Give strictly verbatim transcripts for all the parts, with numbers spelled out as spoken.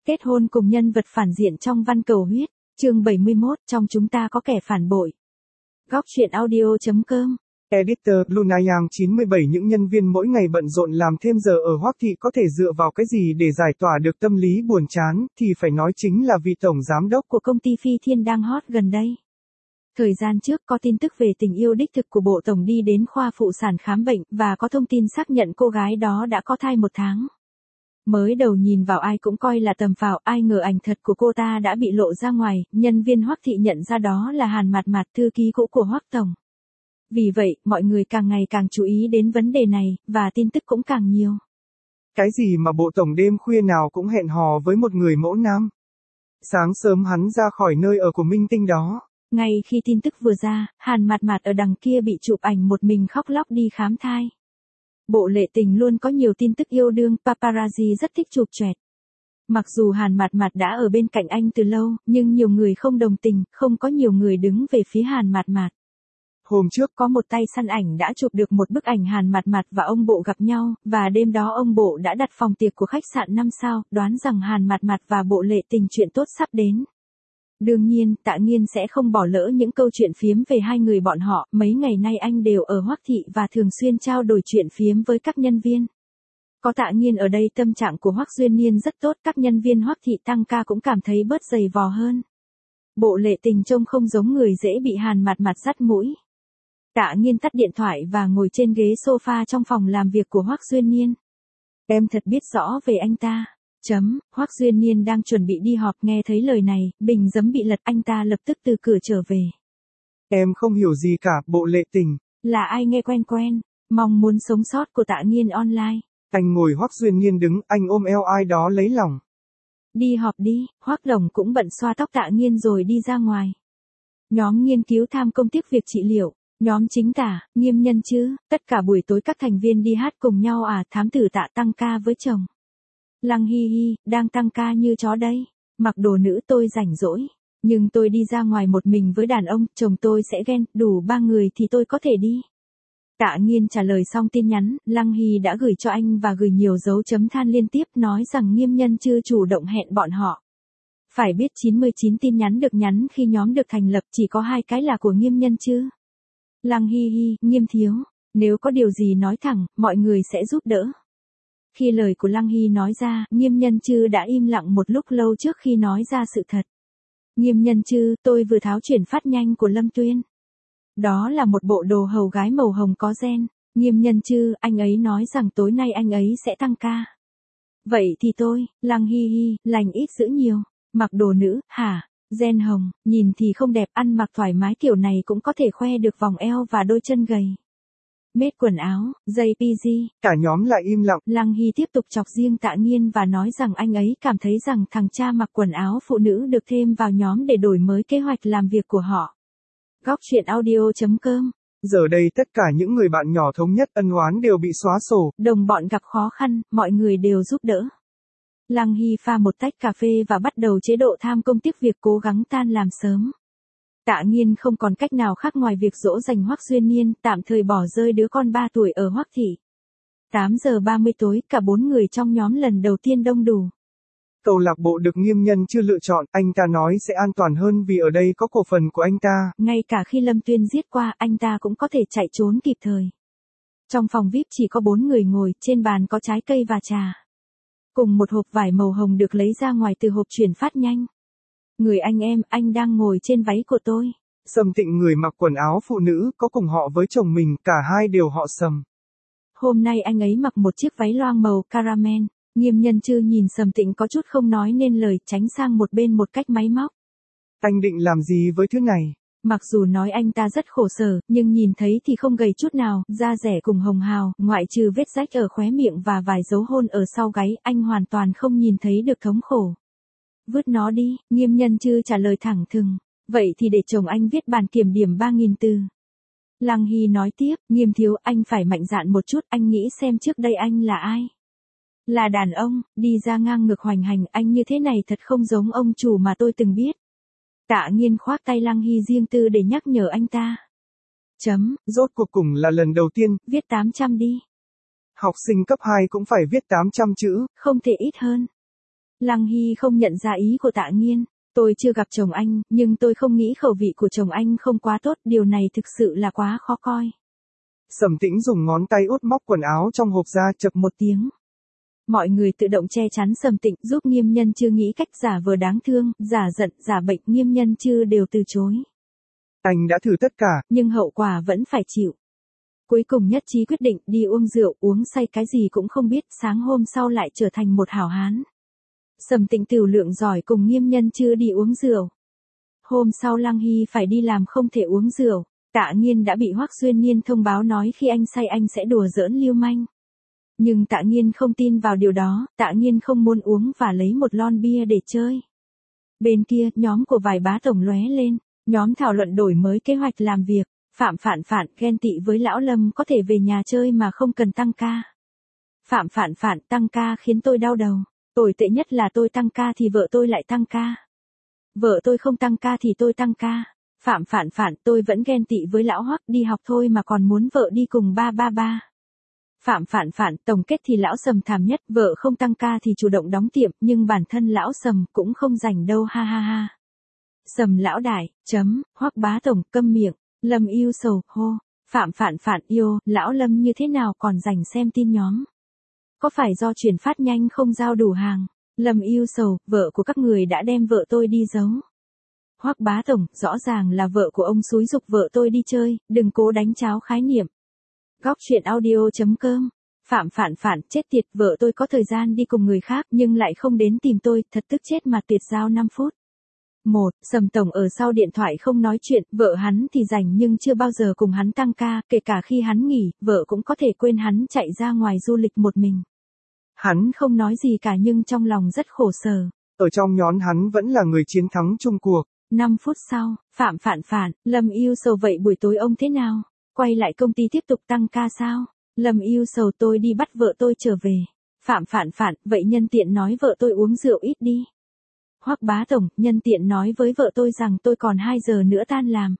Kết hôn cùng nhân vật phản diện trong Văn Cầu Huyết, chương bảy mươi mốt, trong chúng ta có kẻ phản bội. Góc truyện audio.com. Editor Lunayang chín mươi bảy. Những nhân viên mỗi ngày bận rộn làm thêm giờ ở Hoắc Thị có thể dựa vào cái gì để giải tỏa được tâm lý buồn chán, thì phải nói chính là vị tổng giám đốc của công ty Phi Thiên đang hot gần đây. Thời gian trước có tin tức về tình yêu đích thực của bộ tổng đi đến khoa phụ sản khám bệnh và có thông tin xác nhận cô gái đó đã có thai một tháng. Mới đầu nhìn vào ai cũng coi là tầm phào, ai ngờ ảnh thật của cô ta đã bị lộ ra ngoài, nhân viên Hoắc Thị nhận ra đó là Hàn Mạt Mạt, thư ký cũ của Hoắc tổng. Vì vậy, mọi người càng ngày càng chú ý đến vấn đề này, và tin tức cũng càng nhiều. Cái gì mà bộ tổng đêm khuya nào cũng hẹn hò với một người mẫu nam? Sáng sớm hắn ra khỏi nơi ở của minh tinh đó. Ngay khi tin tức vừa ra, Hàn Mạt Mạt ở đằng kia bị chụp ảnh một mình khóc lóc đi khám thai. Bộ Lệ Tình luôn có nhiều tin tức yêu đương, paparazzi rất thích chụp choẹt. Mặc dù Hàn Mạt Mạt đã ở bên cạnh anh từ lâu, nhưng nhiều người không đồng tình, không có nhiều người đứng về phía Hàn Mạt Mạt. Hôm trước, có một tay săn ảnh đã chụp được một bức ảnh Hàn Mạt Mạt và ông Bộ gặp nhau, và đêm đó ông Bộ đã đặt phòng tiệc của khách sạn năm sao, đoán rằng Hàn Mạt Mạt và Bộ Lệ Tình chuyện tốt sắp đến. Đương nhiên, Tạ Nghiên sẽ không bỏ lỡ những câu chuyện phiếm về hai người bọn họ, mấy ngày nay anh đều ở Hoắc Thị và thường xuyên trao đổi chuyện phiếm với các nhân viên. Có Tạ Nghiên ở đây tâm trạng của Hoắc Duyên Niên rất tốt, các nhân viên Hoắc Thị tăng ca cũng cảm thấy bớt dày vò hơn. Bộ Lệ Tình trông không giống người dễ bị Hàn Mạt Mạt dắt mũi. Tạ Nghiên tắt điện thoại và ngồi trên ghế sofa trong phòng làm việc của Hoắc Duyên Niên. Em thật biết rõ về anh ta. Chấm, Hoắc Duyên Niên đang chuẩn bị đi họp, nghe thấy lời này, bình giấm bị lật, anh ta lập tức từ cửa trở về. Em không hiểu gì cả, Bộ Lệ Tình. Là ai nghe quen quen, mong muốn sống sót của Tạ Nghiên online. Anh ngồi, Hoắc Duyên Niên đứng, anh ôm eo ai đó lấy lòng. Đi họp đi, Hoắc Đồng cũng bận xoa tóc Tạ Nghiên rồi đi ra ngoài. Nhóm nghiên cứu tham công tiếc việc trị liệu. Nhóm chính tả, Nghiêm Nhân chứ, tất cả buổi tối các thành viên đi hát cùng nhau à, thám tử Tạ tăng ca với chồng. Lăng Hi Hi, đang tăng ca như chó đây. Mặc đồ nữ tôi rảnh rỗi. Nhưng tôi đi ra ngoài một mình với đàn ông, chồng tôi sẽ ghen, đủ ba người thì tôi có thể đi. Tạ Nghiên trả lời xong tin nhắn, Lăng Hi đã gửi cho anh và gửi nhiều dấu chấm than liên tiếp, nói rằng Nghiêm Nhân chưa chủ động hẹn bọn họ. Phải biết chín mươi chín tin nhắn được nhắn khi nhóm được thành lập, chỉ có hai cái là của Nghiêm Nhân chứ. Lăng Hi Hi, Nghiêm thiếu, nếu có điều gì nói thẳng, mọi người sẽ giúp đỡ. Khi lời của Lăng Hi nói ra, Nghiêm Nhân Chư đã im lặng một lúc lâu trước khi nói ra sự thật. Nghiêm Nhân Chư, tôi vừa tháo chuyển phát nhanh của Lâm Tuyên. Đó là một bộ đồ hầu gái màu hồng có gen. Nghiêm Nhân Chư, anh ấy nói rằng tối nay anh ấy sẽ tăng ca. Vậy thì tôi, Lăng Hi Hi, lành ít giữ nhiều. Mặc đồ nữ, hả? Gen hồng, nhìn thì không đẹp, ăn mặc thoải mái kiểu này cũng có thể khoe được vòng eo và đôi chân gầy. Mết quần áo, giày pê giê. Cả nhóm lại im lặng. Lăng Hi tiếp tục chọc riêng Tạ Nghiên và nói rằng anh ấy cảm thấy rằng thằng cha mặc quần áo phụ nữ được thêm vào nhóm để đổi mới kế hoạch làm việc của họ. Góc truyện audio.com. Giờ đây tất cả những người bạn nhỏ thống nhất ân oán đều bị xóa sổ. Đồng bọn gặp khó khăn, mọi người đều giúp đỡ. Lăng Hi pha một tách cà phê và bắt đầu chế độ tham công tiếc việc, cố gắng tan làm sớm. Tạ Nghiên không còn cách nào khác ngoài việc dỗ dành Hoắc Duyên Niên, tạm thời bỏ rơi đứa con ba tuổi ở Hoắc Thị. tám giờ ba mươi tối, cả bốn người trong nhóm lần đầu tiên đông đủ. Câu lạc bộ được Nghiêm Nhân chưa lựa chọn, anh ta nói sẽ an toàn hơn vì ở đây có cổ phần của anh ta. Ngay cả khi Lâm Tuyên giết qua, anh ta cũng có thể chạy trốn kịp thời. Trong phòng vi ai pi chỉ có bốn người ngồi, trên bàn có trái cây và trà. Cùng một hộp vải màu hồng được lấy ra ngoài từ hộp chuyển phát nhanh. Người anh em, anh đang ngồi trên váy của tôi. Sầm Tịnh, người mặc quần áo phụ nữ, có cùng họ với chồng mình, cả hai đều họ Sầm. Hôm nay anh ấy mặc một chiếc váy loang màu caramel. Nghiêm Nhân Chư nhìn Sầm Tịnh có chút không nói nên lời, tránh sang một bên một cách máy móc. Anh định làm gì với thứ này? Mặc dù nói anh ta rất khổ sở, nhưng nhìn thấy thì không gầy chút nào, da rẻ cùng hồng hào, ngoại trừ vết rách ở khóe miệng và vài dấu hôn ở sau gáy, anh hoàn toàn không nhìn thấy được thống khổ. Vứt nó đi, Nghiêm Nhân Chư trả lời thẳng thừng. Vậy thì để chồng anh viết bản kiểm điểm ba nghìn từ. Lăng Hi nói tiếp, Nghiêm thiếu, anh phải mạnh dạn một chút, anh nghĩ xem trước đây anh là ai? Là đàn ông, đi ra ngang ngược hoành hành, anh như thế này thật không giống ông chủ mà tôi từng biết. Tạ Nghiên khoác tay Lăng Hi riêng tư để nhắc nhở anh ta. Chấm, rốt cuộc cùng là lần đầu tiên. Viết tám trăm đi. Học sinh cấp hai cũng phải viết tám trăm chữ. Không thể ít hơn. Lăng Hy không nhận ra ý của Tạ Nghiên. Tôi chưa gặp chồng anh, nhưng tôi không nghĩ khẩu vị của chồng anh không quá tốt, điều này thực sự là quá khó coi. Sầm Tĩnh dùng ngón tay út móc quần áo trong hộp ra, chập một tiếng. Mọi người tự động che chắn Sầm Tĩnh, giúp Nghiêm Nhân Chư nghĩ cách giả vờ đáng thương, giả giận, giả bệnh, Nghiêm Nhân Chư đều từ chối. Anh đã thử tất cả, nhưng hậu quả vẫn phải chịu. Cuối cùng nhất trí quyết định đi uống rượu, uống say cái gì cũng không biết, sáng hôm sau lại trở thành một hảo hán. Sầm Tĩnh tiểu lượng giỏi cùng Nghiêm Nhân Chư đi uống rượu. Hôm sau Lăng Hy phải đi làm không thể uống rượu. Tạ Nghiên đã bị Hoắc Xuyên Niên thông báo nói khi anh say anh sẽ đùa giỡn lưu manh. Nhưng Tạ Nghiên không tin vào điều đó, Tạ Nghiên không muốn uống và lấy một lon bia để chơi. Bên kia, nhóm của vài bá tổng lóe lên, nhóm thảo luận đổi mới kế hoạch làm việc. Phạm Phản Phản ghen tị với lão Lâm có thể về nhà chơi mà không cần tăng ca. Phạm Phản Phản tăng ca khiến tôi đau đầu. Tồi tệ nhất là tôi tăng ca thì vợ tôi lại tăng ca. Vợ tôi không tăng ca thì tôi tăng ca. Phạm Phản Phản tôi vẫn ghen tị với lão Hoắc, đi học thôi mà còn muốn vợ đi cùng ba ba ba. Phạm Phản Phản tổng kết thì lão Sầm thảm nhất, vợ không tăng ca thì chủ động đóng tiệm, nhưng bản thân lão Sầm cũng không rảnh đâu ha ha ha. Sầm lão đại, chấm, Hoắc bá tổng, câm miệng. Lâm yêu sầu, hô. Phạm Phản Phản yêu, lão Lâm như thế nào còn rảnh xem tin nhóm. Có phải do chuyển phát nhanh không giao đủ hàng? Lâm yêu sầu, vợ của các người đã đem vợ tôi đi giấu. Hoắc bá tổng, rõ ràng là vợ của ông xúi giục vợ tôi đi chơi, đừng cố đánh cháo khái niệm. Góc truyện audio.com. Phạm Phản Phản, chết tiệt, vợ tôi có thời gian đi cùng người khác nhưng lại không đến tìm tôi, thật tức chết mà tuyệt giao năm phút. Một, Sầm tổng ở sau điện thoại không nói chuyện, vợ hắn thì rảnh nhưng chưa bao giờ cùng hắn tăng ca, kể cả khi hắn nghỉ, vợ cũng có thể quên hắn chạy ra ngoài du lịch một mình. Hắn không nói gì cả nhưng trong lòng rất khổ sở. Ở trong nhóm hắn vẫn là người chiến thắng chung cuộc. năm phút sau, Phạm Phản Phản, Lâm yêu sầu vậy buổi tối ông thế nào? Quay lại công ty tiếp tục tăng ca sao? Lâm yêu sầu tôi đi bắt vợ tôi trở về. Phạm Phản Phản, vậy nhân tiện nói vợ tôi uống rượu ít đi. Hoắc bá tổng, nhân tiện nói với vợ tôi rằng tôi còn hai giờ nữa tan làm.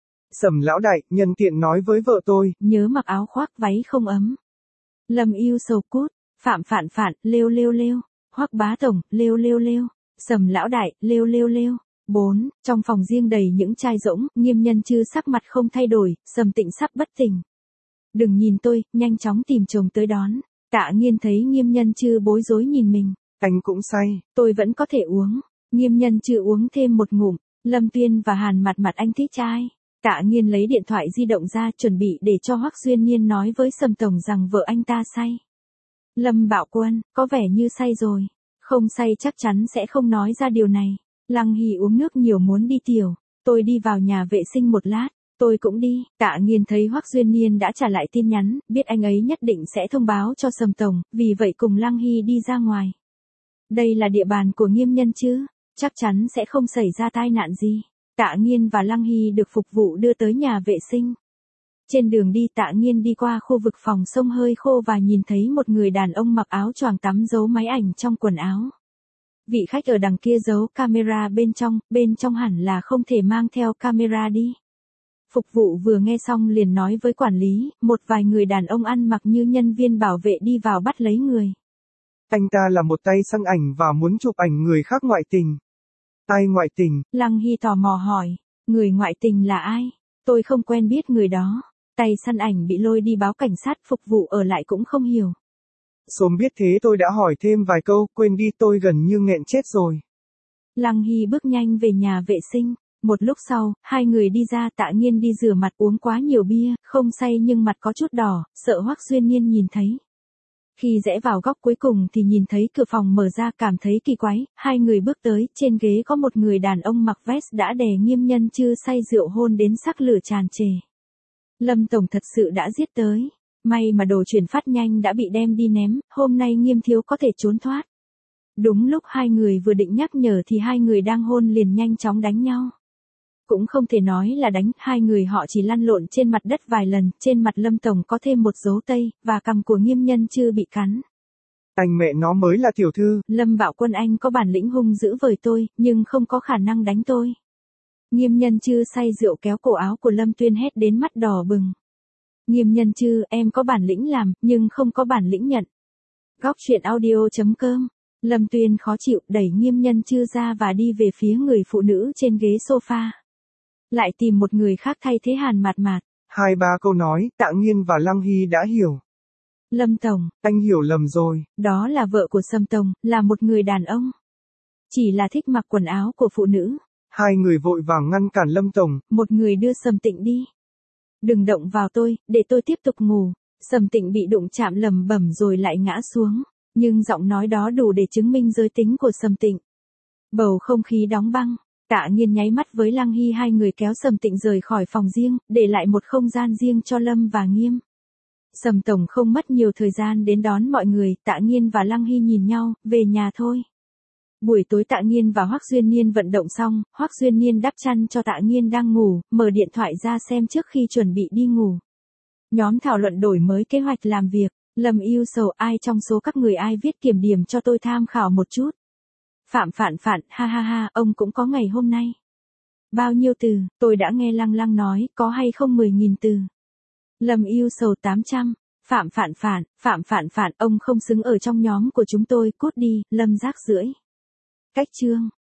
Sầm lão đại, nhân tiện nói với vợ tôi, nhớ mặc áo khoác váy không ấm. Lâm yêu sầu cút. Phạm Phản Phản, lêu lêu lêu. Hoắc bá tổng, lêu lêu lêu. Sầm lão đại, lêu lêu lêu. bốn. Trong phòng riêng đầy những chai rỗng, Nghiêm Nhân Chư sắc mặt không thay đổi, Sầm Tĩnh sắp bất tỉnh. Đừng nhìn tôi, nhanh chóng tìm chồng tới đón. Tạ Nghiên thấy Nghiêm Nhân Chư bối rối nhìn mình. Anh cũng say. Tôi vẫn có thể uống. Nghiêm Nhân Chư uống thêm một ngụm. Lâm Tuyên và Hàn Mặt Mặt anh thích trai. Tạ Nghiên lấy điện thoại di động ra chuẩn bị để cho Hoắc Xuyên Niên nói với Sầm tổng rằng vợ anh ta say. Lâm Bảo Quân, có vẻ như say rồi. Không say chắc chắn sẽ không nói ra điều này. Lăng Hy uống nước nhiều muốn đi tiểu. Tôi đi vào nhà vệ sinh một lát. Tôi cũng đi. Tạ Nghiên thấy Hoắc Xuyên Niên đã trả lại tin nhắn, biết anh ấy nhất định sẽ thông báo cho Sầm tổng, vì vậy cùng Lăng Hy đi ra ngoài. Đây là địa bàn của Nghiêm Nhân chứ, chắc chắn sẽ không xảy ra tai nạn gì. Tạ Nghiên và Lăng Hy được phục vụ đưa tới nhà vệ sinh. Trên đường đi Tạ Nghiên đi qua khu vực phòng sông hơi khô và nhìn thấy một người đàn ông mặc áo choàng tắm giấu máy ảnh trong quần áo. Vị khách ở đằng kia giấu camera bên trong, bên trong hẳn là không thể mang theo camera đi. Phục vụ vừa nghe xong liền nói với quản lý, một vài người đàn ông ăn mặc như nhân viên bảo vệ đi vào bắt lấy người. Anh ta là một tay săn ảnh và muốn chụp ảnh người khác ngoại tình. Ai ngoại tình? Lăng Hy tò mò hỏi, người ngoại tình là ai? Tôi không quen biết người đó. Tay săn ảnh bị lôi đi báo cảnh sát, phục vụ ở lại cũng không hiểu. Sớm biết thế tôi đã hỏi thêm vài câu, quên đi tôi gần như nghẹn chết rồi. Lăng Hy bước nhanh về nhà vệ sinh. Một lúc sau, hai người đi ra, Tạ Nghiên đi rửa mặt uống quá nhiều bia, không say nhưng mặt có chút đỏ, sợ Hoắc Xuyên Niên nhìn thấy. Khi rẽ vào góc cuối cùng thì nhìn thấy cửa phòng mở ra, cảm thấy kỳ quái, hai người bước tới, trên ghế có một người đàn ông mặc vest đã đè Nghiêm Nhân Chư say rượu hôn đến sắc lửa tràn trề. Lâm tổng thật sự đã giết tới, may mà đồ chuyển phát nhanh đã bị đem đi ném, hôm nay Nghiêm thiếu có thể trốn thoát. Đúng lúc hai người vừa định nhắc nhở thì hai người đang hôn liền nhanh chóng đánh nhau. Cũng không thể nói là đánh, hai người họ chỉ lăn lộn trên mặt đất vài lần, trên mặt Lâm tổng có thêm một dấu tây, và cằm của Nghiêm Nhân Chư bị cắn. Anh mẹ nó mới là tiểu thư. Lâm Bảo Quân anh có bản lĩnh hung dữ với tôi, nhưng không có khả năng đánh tôi. Nghiêm Nhân Chư say rượu kéo cổ áo của Lâm Tuyên hét đến mắt đỏ bừng. Nghiêm Nhân Chư, em có bản lĩnh làm, nhưng không có bản lĩnh nhận. Góc truyện audio.com Lâm Tuyên khó chịu đẩy Nghiêm Nhân Chư ra và đi về phía người phụ nữ trên ghế sofa. Lại tìm một người khác thay thế Hàn Mạt Mạt. Hai ba câu nói, Tạ Nghiên và Lăng Hy đã hiểu. Lâm Tổng, anh hiểu lầm rồi. Đó là vợ của Sâm Tổng, là một người đàn ông. Chỉ là thích mặc quần áo của phụ nữ. Hai người vội vàng ngăn cản Lâm Tổng. Một người đưa Sâm Tịnh đi. Đừng động vào tôi, để tôi tiếp tục ngủ. Sâm Tịnh bị đụng chạm lầm bẩm rồi lại ngã xuống. Nhưng giọng nói đó đủ để chứng minh giới tính của Sâm Tịnh. Bầu không khí đóng băng. Tạ Nghiên nháy mắt với Lăng Hy, hai người kéo Sâm Tịnh rời khỏi phòng riêng, để lại một không gian riêng cho Lâm và Nghiêm. Sâm Tổng không mất nhiều thời gian đến đón mọi người, Tạ Nghiên và Lăng Hy nhìn nhau, về nhà thôi. Buổi tối Tạ Nghiên và Hoắc Duyên Niên vận động xong, Hoắc Duyên Niên đắp chăn cho Tạ Nghiên đang ngủ, mở điện thoại ra xem trước khi chuẩn bị đi ngủ. Nhóm thảo luận đổi mới kế hoạch làm việc. Lâm yêu sầu, ai trong số các người ai viết kiểm điểm cho tôi tham khảo một chút. Phạm Phạn Phạn, ha ha ha, ông cũng có ngày hôm nay. Bao nhiêu từ, tôi đã nghe Lăng Lăng nói, có hay không mười nghìn từ. Lâm yêu sầu tám trăm. Phạm Phạn Phạn, Phạm Phạn Phạn, ông không xứng ở trong nhóm của chúng tôi, cút đi, Lâm rác rưởi. Cách chương.